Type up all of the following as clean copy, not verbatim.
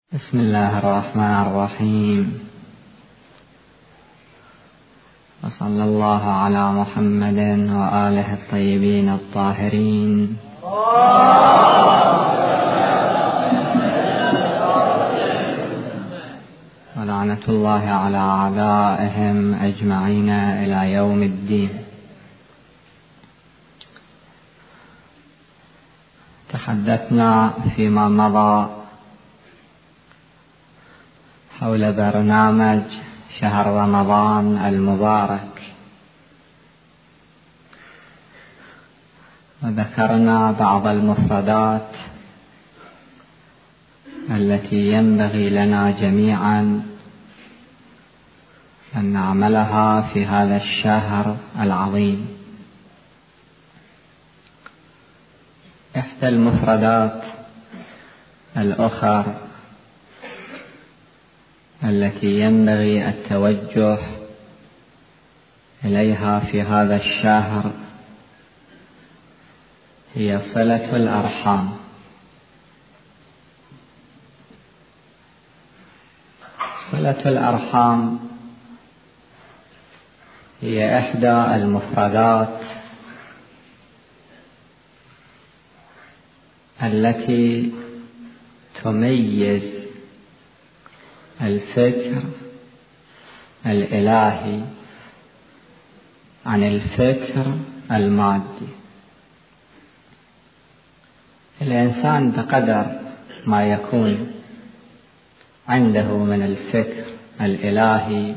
بسم الله الرحمن الرحيم، وصلى الله على محمد وآله الطيبين الطاهرين، ولعنة الله على أعدائهم أجمعين إلى يوم الدين. تحدثنا فيما مضى حول برنامج شهر رمضان المبارك، وذكرنا بعض المفردات التي ينبغي لنا جميعا أن نعملها في هذا الشهر العظيم. إحدى المفردات الأخرى التي ينبغي التوجه إليها في هذا الشهر هي صلة الأرحام. صلة الأرحام هي إحدى المفردات التي تميز الفكر الإلهي عن الفكر المادي. الإنسان بقدر ما يكون عنده من الفكر الإلهي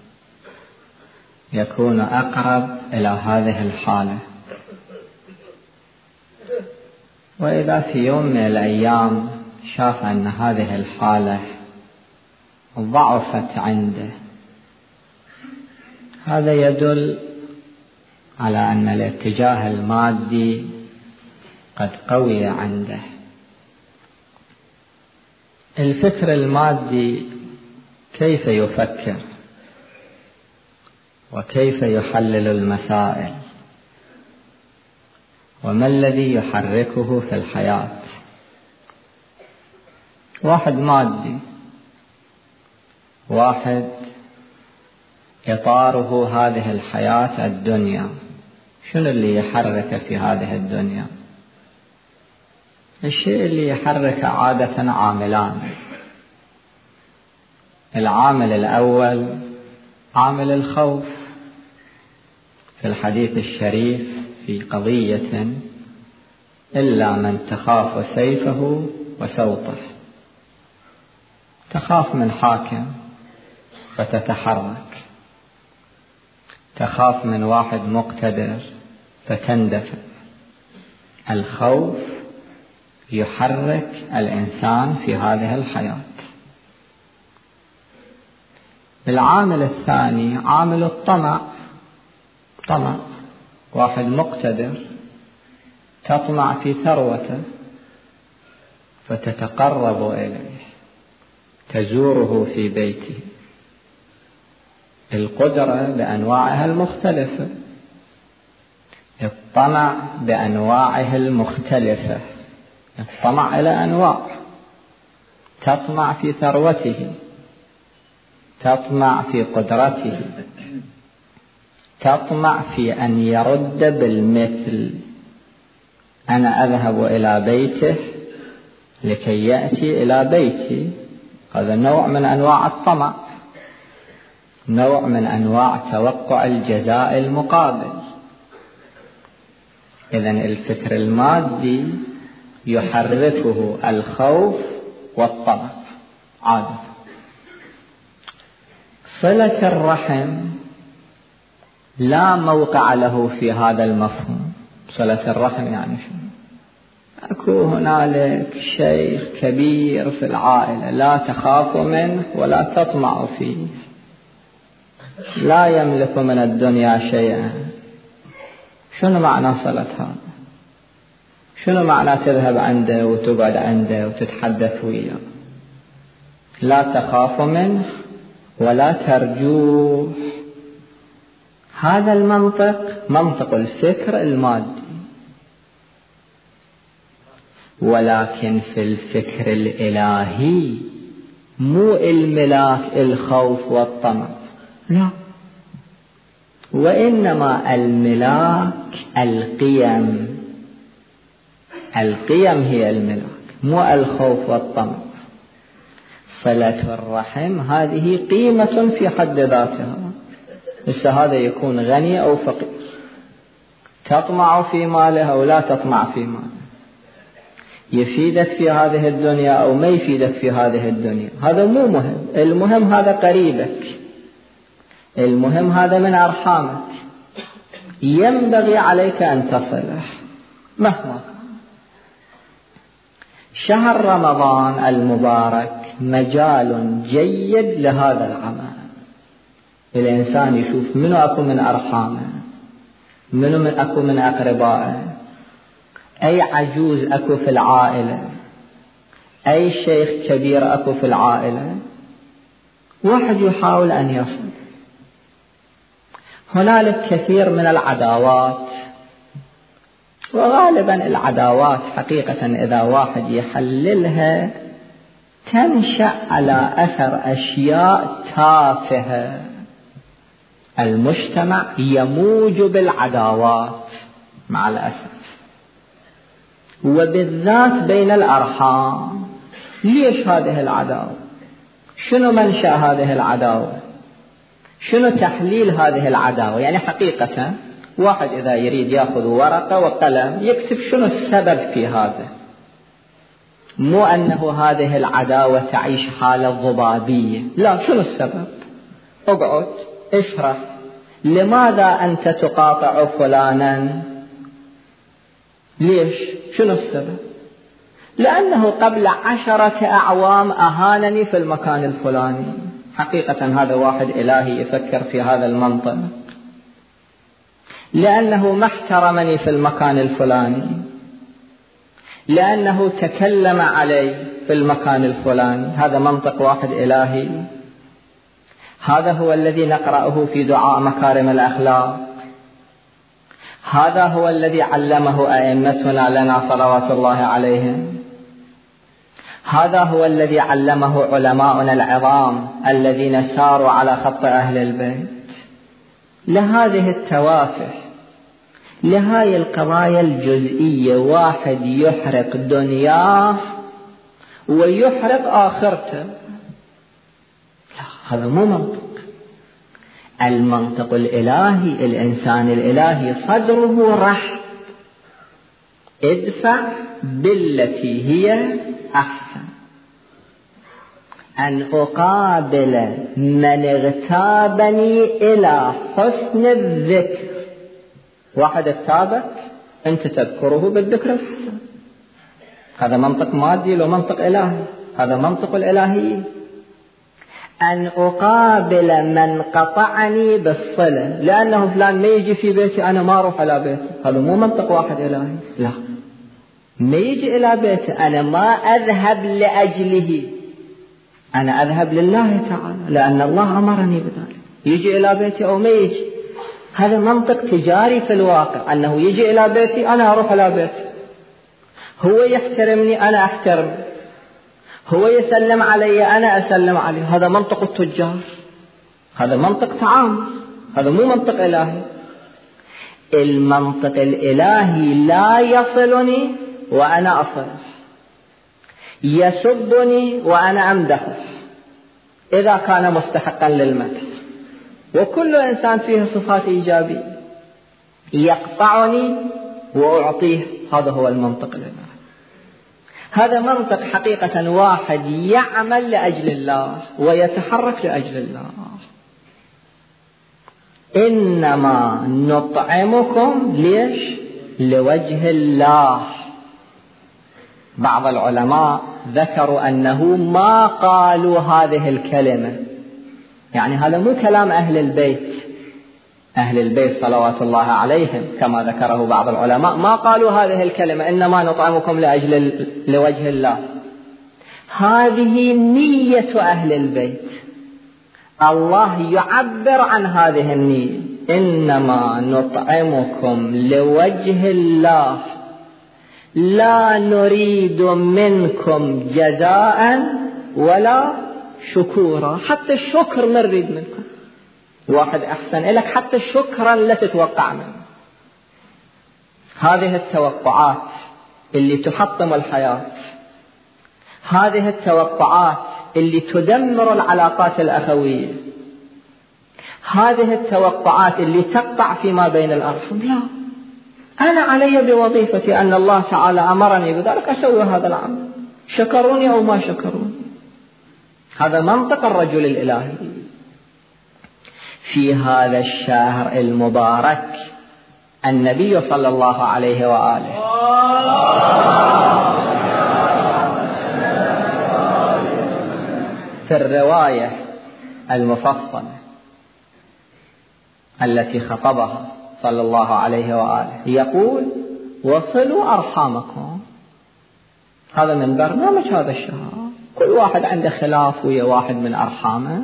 يكون أقرب إلى هذه الحالة، وإذا في يوم من الأيام شاف أن هذه الحالة ضعفت عنده، هذا يدل على أن الاتجاه المادي قد قوي عنده. الفكر المادي كيف يفكر وكيف يحلل المسائل، وما الذي يحركه في الحياة؟ واحد مادي، واحد إطاره هذه الحياة الدنيا. شنو اللي يحرك في هذه الدنيا؟ الشيء اللي يحرك عادة عاملان. العامل الأول عامل الخوف، في الحديث الشريف في قضية إلا من تخاف سيفه وسوطه. تخاف من حاكم فتتحرك، تخاف من واحد مقتدر فتندفع. الخوف يحرك الإنسان في هذه الحياة. العامل الثاني عامل الطمع. طمع، واحد مقتدر تطمع في ثروته فتتقرب إليه، تزوره في بيته. القدرة بأنواعها المختلفة، الطمع بأنواعه المختلفة. الطمع إلى أنواع: تطمع في ثروته، تطمع في قدرته، تطمع في أن يرد بالمثل. أنا أذهب إلى بيته لكي يأتي إلى بيتي. هذا نوع من أنواع الطمع، نوع من أنواع توقع الجزاء المقابل. إذن الفكر المادي يحركه الخوف والطمع عادة. صلة الرحم لا موقع له في هذا المفهوم. صلة الرحم يعني شنو؟ أكو هنالك شيخ كبير في العائلة لا تخاف منه ولا تطمع فيه، لا يملك من الدنيا شيئا. شنو معنى صلة هذا؟ شنو معنى تذهب عنده وتقعد عنده وتتحدث وياه؟ لا تخاف منه ولا ترجوه. هذا المنطق منطق الفكر المادي. ولكن في الفكر الإلهي مو الملاك الخوف والطمع، لا، وإنما الملاك القيم. القيم هي الملاك، مو الخوف والطمع. صلة الرحم هذه قيمة في حد ذاتها، بس هذا يكون غني أو فقير، تطمع في ماله أو لا تطمع في ماله، يفيدك في هذه الدنيا أو ما يفيدك في هذه الدنيا، هذا مو مهم. المهم هذا قريبك، المهم هذا من أرحامك، ينبغي عليك أن تصله مهما كان. شهر رمضان المبارك مجال جيد لهذا العمل. الإنسان يشوف منو أكو من أرحامه، منو من أكو من أقربائه، أي عجوز أكو في العائلة، أي شيخ كبير أكو في العائلة، واحد يحاول أن يصل. هنالك كثير من العداوات، وغالبا العداوات حقيقة إذا واحد يحللها تنشأ على أثر أشياء تافهة. المجتمع يموج بالعداوات مع الأسف، وبالذات بين الأرحام. ليش هذه العداوة؟ شنو منشأ هذه العداوة؟ شنو تحليل هذه العداوة؟ يعني حقيقة واحد إذا يريد يأخذ ورقة وقلم يكتب شنو السبب في هذا، مو أنه هذه العداوة تعيش حالة ضبابية، لا، شنو السبب؟ اقعد اشرح لماذا أنت تقاطع فلانا؟ ليش؟ شنو السبب؟ لأنه قبل 10 أعوام أهانني في المكان الفلاني. حقيقة هذا واحد إلهي يفكر في هذا المنطق، لأنه ما احترمني في المكان الفلاني، لأنه تكلم علي في المكان الفلاني. هذا منطق واحد إلهي. هذا هو الذي نقرأه في دعاء مكارم الأخلاق، هذا هو الذي علمه أئمتنا لنا صلوات الله عليهم، هذا هو الذي علمه علماؤنا العظام الذين ساروا على خط أهل البيت. لهذه التوافه، لهذه القضايا الجزئية، واحد يحرق دنياه ويحرق آخرته، لا، هذا مو منطق. المنطق الإلهي، الإنسان الإلهي صدره رحب، ادفع بالتي هي أحسن، أن أقابل من اغتابني إلى حسن الذكر. واحد اغتابك أنت تذكره بالذكر الحسن، هذا منطق مادي لو منطق إلهي، هذا منطق الإلهي. أن أقابل من قطعني بالصلة، لأنه فلان ما يجي في بيتي أنا ما أروح على بيته، هذا مو منطق واحد إلهي. لا، ما يجي إلى بيته أنا ما أذهب لأجله، أنا أذهب لله تعالى لأن الله أمرني بذلك. يجي إلى بيتي أو ما يجي، هذا منطق تجاري في الواقع، أنه يجي إلى بيتي أنا أروح إلى بيته، هو يحترمني أنا أحترمه، هو يسلم علي أنا أسلم عليه. هذا منطق التجار، هذا منطق تعامل، هذا مو منطق إلهي. المنطق الإلهي لا يصلني وأنا أصله، يسبني وأنا أمدحه إذا كان مستحقا للمدح، وكل إنسان فيه صفات إيجابية، يقطعني وأعطيه. هذا هو المنطق الإلهي. هذا منطق حقيقة واحد يعمل لأجل الله ويتحرك لأجل الله. إنما نطعمكم ليش؟ لوجه الله. بعض العلماء ذكروا أنه ما قالوا هذه الكلمة، يعني هذا مو كلام أهل البيت، أهل البيت صلوات الله عليهم كما ذكره بعض العلماء، ما قالوا هذه الكلمة إنما نطعمكم لوجه الله. هذه نية أهل البيت، الله يعبر عن هذه النية، إنما نطعمكم لوجه الله لا نريد منكم جزاء ولا شكورا، حتى الشكر نريد منكم. واحد أحسن إلك حتى شكرا لا تتوقع منه. هذه التوقعات اللي تحطم الحياة، هذه التوقعات اللي تدمر العلاقات الأخوية، هذه التوقعات اللي تقطع فيما بين الأرحام. لا، أنا علي بوظيفتي أن الله تعالى أمرني بذلك، أسوي هذا العمل، شكروني أو ما شكروني. هذا منطق الرجل الإلهي. في هذا الشهر المبارك النبي صلى الله عليه وآله في الرواية المفصلة التي خطبها صلى الله عليه وآله يقول: وصلوا أرحامكم. هذا من برنامج هذا الشهر. كل واحد عنده خلاف ويا واحد من أرحامه،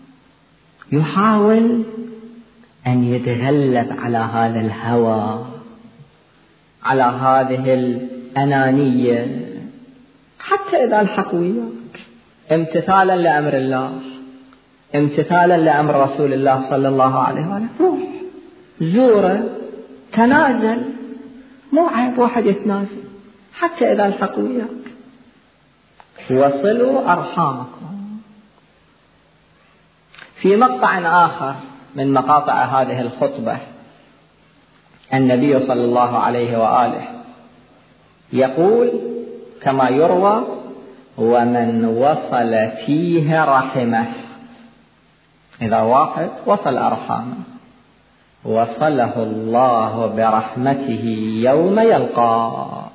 يحاول أن يتغلب على هذا الهوى، على هذه الأنانية، حتى إذا الحق وياك، امتثالا لأمر الله، امتثالا لأمر رسول الله صلى الله عليه وآله. روح زوره، تنازل، مو عيب واحد يتنازل حتى إذا الحق وياك. وصلوا أرحامكم. في مقطع آخر من مقاطع هذه الخطبة النبي صلى الله عليه وآله يقول كما يروى: ومن وصل فيه رحمه. إذا واحد وصل أرحامه وصله الله برحمته يوم يلقاه.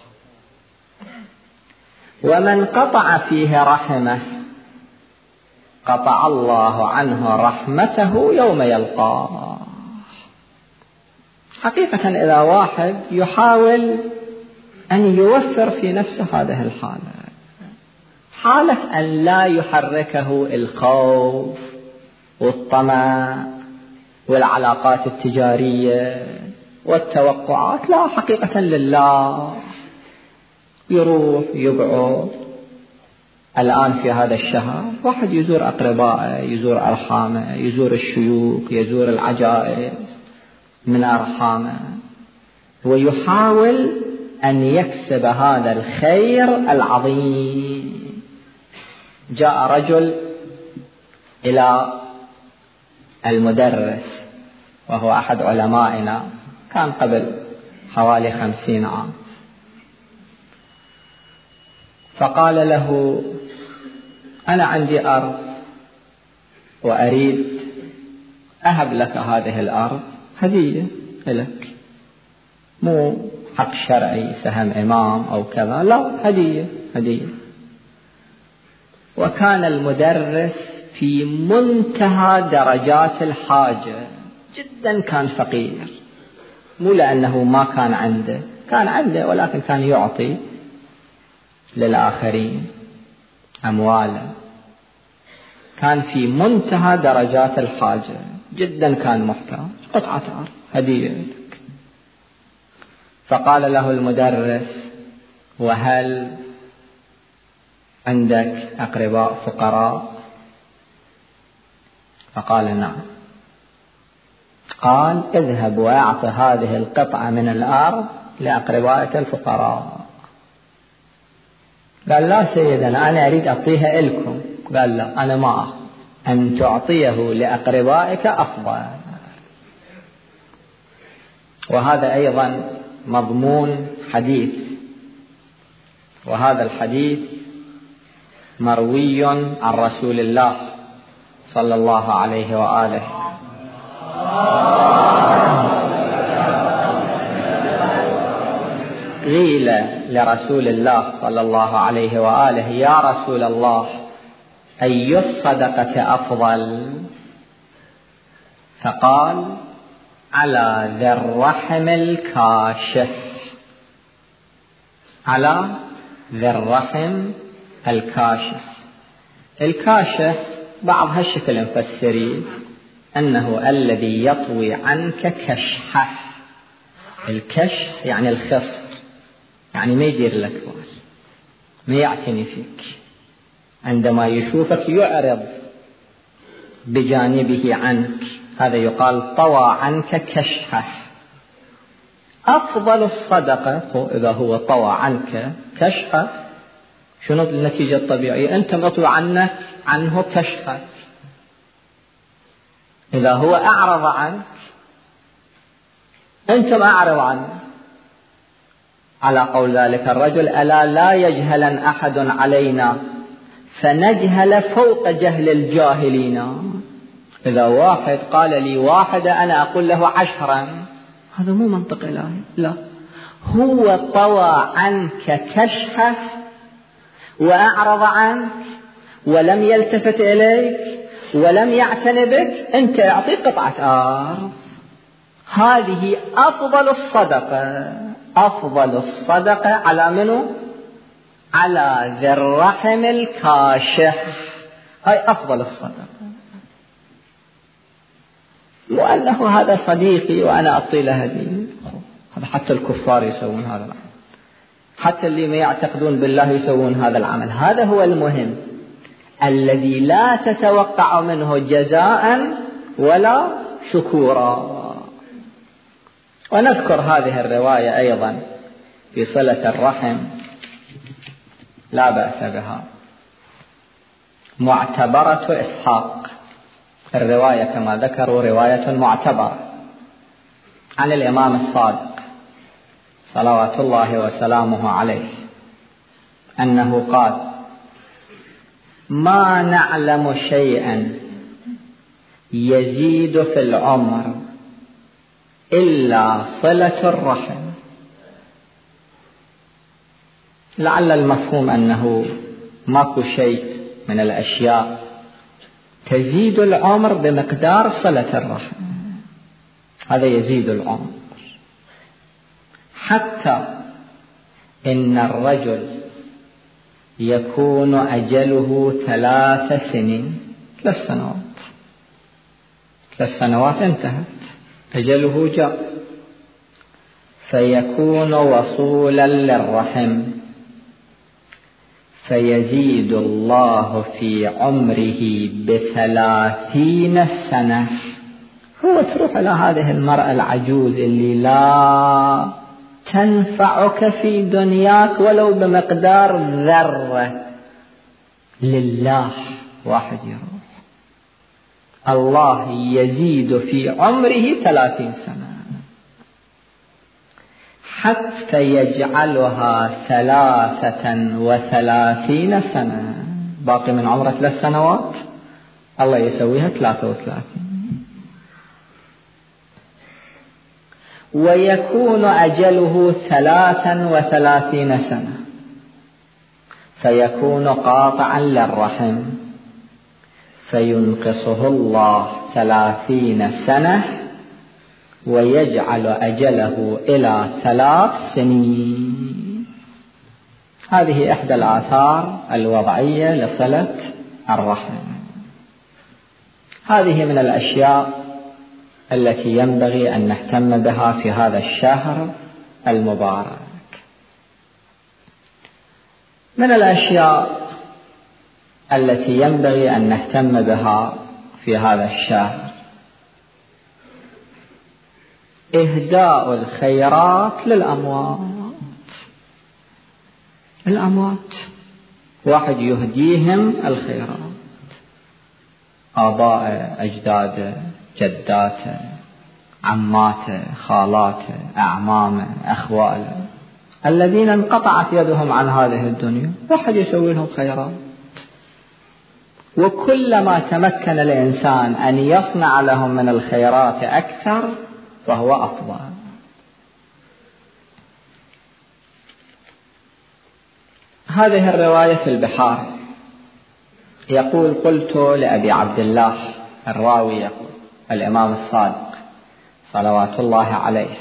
ومن قطع فيه رحمه قطع الله عنه رحمته يوم يلقاه. حقيقة إذا واحد يحاول أن يوفر في نفسه هذه الحالة، حالة أن لا يحركه الخوف والطمع والعلاقات التجارية والتوقعات، لا، حقيقة لله، يروح يقعد. الآن في هذا الشهر واحد يزور أقربائه، يزور أرحامه، يزور الشيوخ، يزور العجائز من أرحامه، ويحاول أن يكسب هذا الخير العظيم. جاء رجل إلى المدرس وهو أحد علمائنا، كان قبل حوالي 50 عام، فقال له: أنا عندي أرض وأريد أهب لك هذه الأرض هدية لك، مو حق شرعي سهم إمام أو كذا، لا، هدية. وكان المدرس في منتهى درجات الحاجة جدا، كان فقير، مو لأنه ما كان عنده، كان عنده، ولكن كان يعطي للآخرين أموالا. كان في منتهى درجات الحاجة جدا، كان محتاج، قطعة أرض هدية لك. فقال له المدرس: وهل عندك أقرباء فقراء؟ فقال: نعم. قال: اذهب وأعط هذه القطعة من الأرض لأقربائك الفقراء. قال: لا سيدنا، أنا أريد أعطيها لكم. قال: لا، أنا ما أخذ، أن تعطيه لأقربائك أفضل. وهذا أيضا مضمون حديث، وهذا الحديث مروي عن رسول الله صلى الله عليه وآله. قيل لرسول الله صلى الله عليه وآله: يا رسول الله، أي الصدقة أفضل؟ فقال: على ذي الرحم الكاشح. على ذي الرحم الكاشح. الكاشح بعض هالشكل مفسرين أنه الذي يطوي عنك كشحه. الكشح يعني الخصر، يعني ما يدير لك بال، ما يعتني فيك، عندما يشوفك يعرض بجانبه عنك، هذا يقال طوى عنك كشحه. أفضل الصدقة إذا هو طوى عنك كشحه، شنو النتيجة الطبيعية؟ أنت مطوى عنه كشحه. إذا هو أعرض عنك أنت ما أعرض عنه. على قول ذلك الرجل: ألا لا يجهلن أحد علينا فنجهل فوق جهل الجاهلين. إذا واحد قال لي واحدة أنا أقول له 10، هذا مو منطق إلهي. لا، هو طوى عنك كشحه وأعرض عنك ولم يلتفت إليك ولم يعتني بك، أنت أعطيك قطعة أرض. هذه أفضل الصدقة. أفضل الصدقة على منو؟ على ذي الرحم الكاشح. هاي أفضل الصدقة. وأنه هذا صديقي وأنا أعطي له هدية، هذا حتى الكفار يسوون هذا العمل، حتى اللي ما يعتقدون بالله يسوون هذا العمل. هذا هو المهم الذي لا تتوقع منه جزاء ولا شكورا. ونذكر هذه الرواية أيضا في صلة الرحم، لا بأس بها، معتبرة إسحاق. الرواية كما ذكروا رواية معتبرة عن الإمام الصادق صلوات الله وسلامه عليه أنه قال: ما نعلم شيئا يزيد في العمر إلا صلة الرحم. لعل المفهوم أنه ماكو شيء من الأشياء تزيد العمر بمقدار صلة الرحم، هذا يزيد العمر. حتى إن الرجل يكون أجله 3 سنين، 3 سنوات، 3 سنوات انتهت، أجله جاء، فيكون وصولا للرحم، فيزيد الله في عمره 30 سنة. هو تروح إلى هذه المرأة العجوز اللي لا تنفعك في دنياك ولو بمقدار ذرة، لله واحد يروح، الله يزيد في عمره 30 سنة حتى يجعلها 33 سنة، باقي من عمره 3 سنوات، الله يسويها 33. ويكون أجله 33 سنة فيكون قاطعا للرحم، فينقصه الله 30 سنة ويجعل أجله إلى 3 سنين. هذه إحدى الآثار الوضعية لصلة الرحم. هذه من الأشياء التي ينبغي أن نهتم بها في هذا الشهر المبارك. من الأشياء التي ينبغي أن نهتم بها في هذا الشهر إهداء الخيرات للأموات. الأموات واحد يهديهم الخيرات، آباء، أجداد، جدات، عمات، خالات، أعمام، أخوال، الذين انقطعت يدهم عن هذه الدنيا، واحد يسوي لهم خيرات. وكلما تمكن الإنسان أن يصنع لهم من الخيرات أكثر فهو أفضل. هذه الرواية في البحار يقول: قلت لأبي عبد الله، الراوي يقول الإمام الصادق صلوات الله عليه،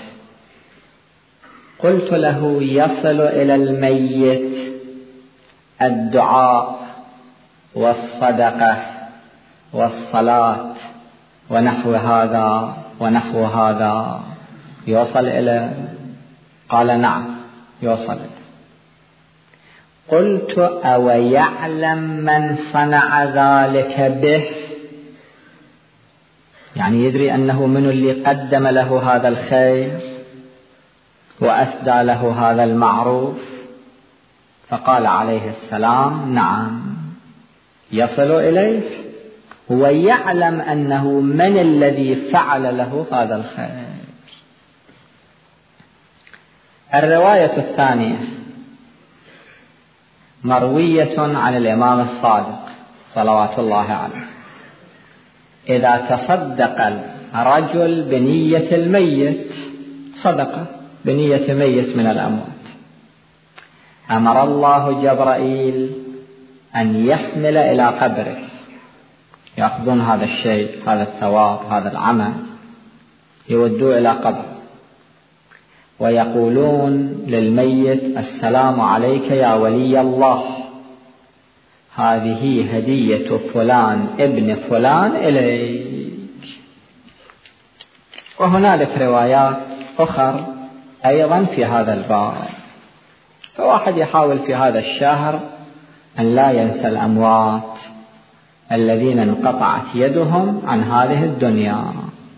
قلت له: يصل إلى الميت الدعاء والصدقة والصلاة ونحو هذا ونحو هذا، يوصل إلى؟ قال: نعم يوصل. قلت: أو يعلم من صنع ذلك به؟ يعني يدري أنه من اللي قدم له هذا الخير وأسدى له هذا المعروف؟ فقال عليه السلام: نعم، يصل إليه ويعلم أنه من الذي فعل له هذا الخير. الرواية الثانية مروية عن الإمام الصادق صلوات الله عليه: إذا تصدق الرجل بنية الميت، صدقة بنية ميت من الأموات، أمر الله جبرائيل أن يحمل إلى قبره، يأخذون هذا الشيء، هذا الثواب، هذا العمل، يودوه إلى قبره ويقولون للميت: السلام عليك يا ولي الله، هذه هدية فلان ابن فلان إليك. وهنالك روايات أخرى أيضا في هذا الباب. فواحد يحاول في هذا الشهر أن لا ينسى الأموات الذين انقطعت يدهم عن هذه الدنيا.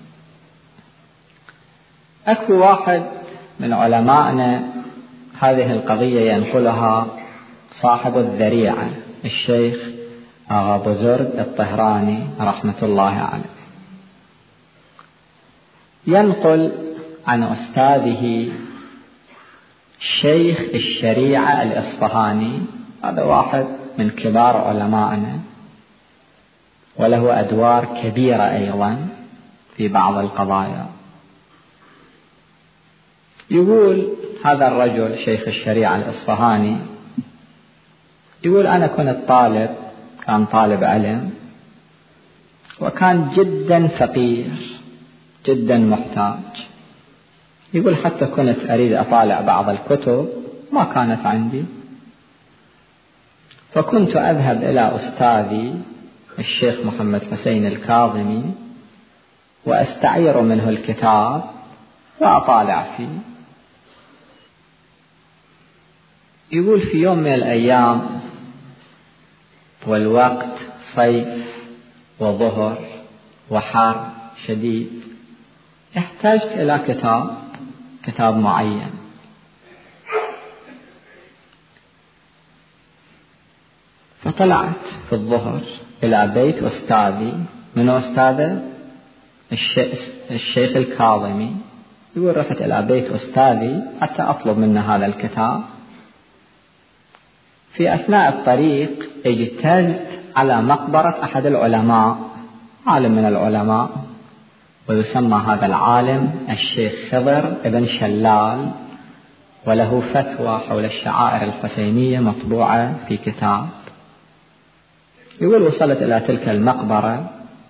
أكو واحد من علمائنا هذه القضية ينقلها صاحب الذريعة الشيخ آغا بزرگ الطهراني رحمة الله عليه، ينقل عن أستاذه شيخ الشريعة الإصفهاني، هذا واحد من كبار علمائنا وله أدوار كبيرة أيضا في بعض القضايا. يقول هذا الرجل شيخ الشريعة الإصفهاني، يقول: أنا كنت كان طالب علم، وكان جدا فقير جدا محتاج. يقول: حتى كنت أريد أطالع بعض الكتب ما كانت عندي، فكنت أذهب إلى أستاذي الشيخ محمد حسين الكاظمي وأستعير منه الكتاب وأطالع فيه. يقول: في يوم من الأيام والوقت صيف وظهر وحر شديد، احتجت إلى كتاب معين، فطلعت في الظهر إلى بيت أستاذي. من أستاذه؟ الشيخ الكاظمي. يقول: رحت إلى بيت أستاذي حتى أطلب منه هذا الكتاب. في أثناء الطريق اجتزت على مقبرة أحد العلماء، عالم من العلماء، ويسمى هذا العالم الشيخ خضر ابن شلال، وله فتوى حول الشعائر الحسينية مطبوعة في كتاب. يقول: وصلت إلى تلك المقبرة،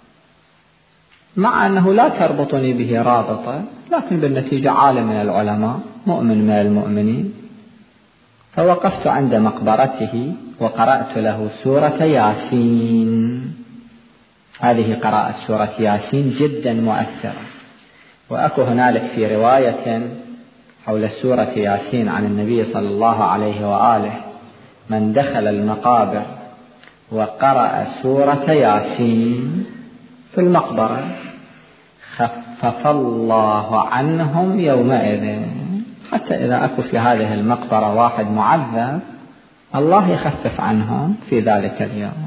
مع أنه لا تربطني به رابطة، لكن بالنتيجة عالم من العلماء، مؤمن من المؤمنين. فوقفت عند مقبرته وقرأت له سورة ياسين. هذه قراءة سورة ياسين جدا مؤثرة. وأكو هنالك في رواية حول سورة ياسين عن النبي صلى الله عليه وآله: من دخل المقابر وقرأ سورة ياسين في المقبرة خفف الله عنهم يومئذ. حتى إذا أكو في هذه المقبرة واحد معذب، الله يخفف عنهم في ذلك اليوم.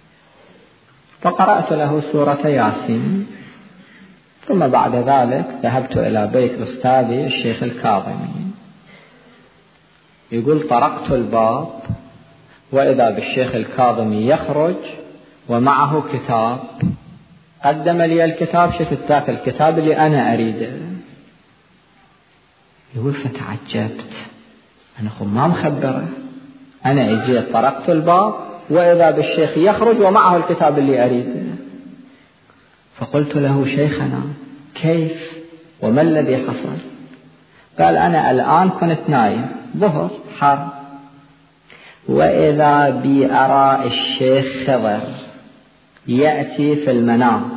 فقرأت له سورة ياسين، ثم بعد ذلك ذهبت إلى بيت أستاذي الشيخ الكاظمي. يقول: طرقت الباب وإذا بالشيخ الكاظمي يخرج ومعه كتاب. قدم لي الكتاب، شفت ذاك الكتاب اللي أنا أريده. يقول: فتعجبت، أنا ما مخبره، أنا اجيت طرقت الباب وإذا بالشيخ يخرج ومعه الكتاب اللي أريده. فقلت له: شيخنا كيف وما الذي حصل؟ قال: أنا الآن كنت نايم، ظهر حر، وإذا بي أرى الشيخ خضر يأتي في المنام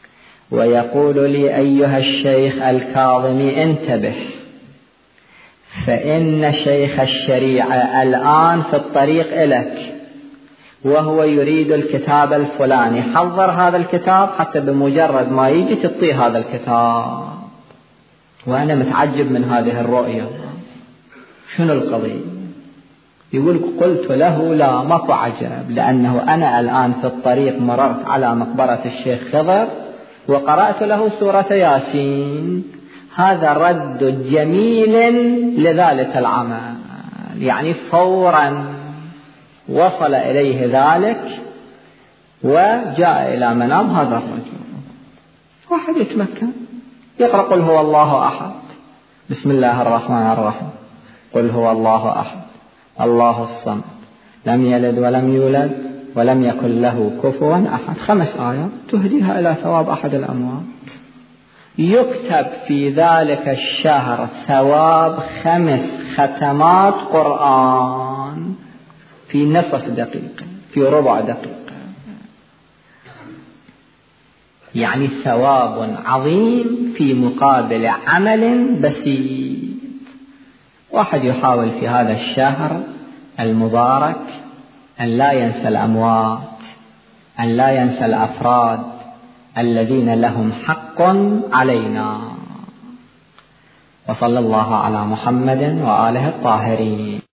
ويقول لي: أيها الشيخ الكاظمي انتبه، فإن شيخ الشريعة الآن في الطريق إليك وهو يريد الكتاب الفلاني، حضر هذا الكتاب حتى بمجرد ما يجي تعطيه هذا الكتاب. وأنا متعجب من هذه الرؤية. شنو القضية؟ يقول قلت له لا ماكو عجب، لأنه أنا الآن في الطريق مررت على مقبرة الشيخ خضر وقرأت له سورة ياسين، هذا رد جميل لذلك العمل. يعني فورا وصل إليه ذلك وجاء إلى منام هذا الرجل. واحد يتمكن يقرأ قل هو الله أحد، بسم الله الرحمن الرحيم، قل هو الله أحد الله الصمد لم يلد ولم يولد ولم يكن له كفوا أحد، 5 آيات تهديها إلى ثواب أحد الأموات. يكتب في ذلك الشهر ثواب 5 ختمات قرآن في نصف دقيقة، في ربع دقيقة. يعني ثواب عظيم في مقابل عمل بسيط. واحد يحاول في هذا الشهر المبارك أن لا ينسى الأموات، أن لا ينسى الأفراد الذين لهم حق علينا. وصلى الله على محمد وآله الطاهرين.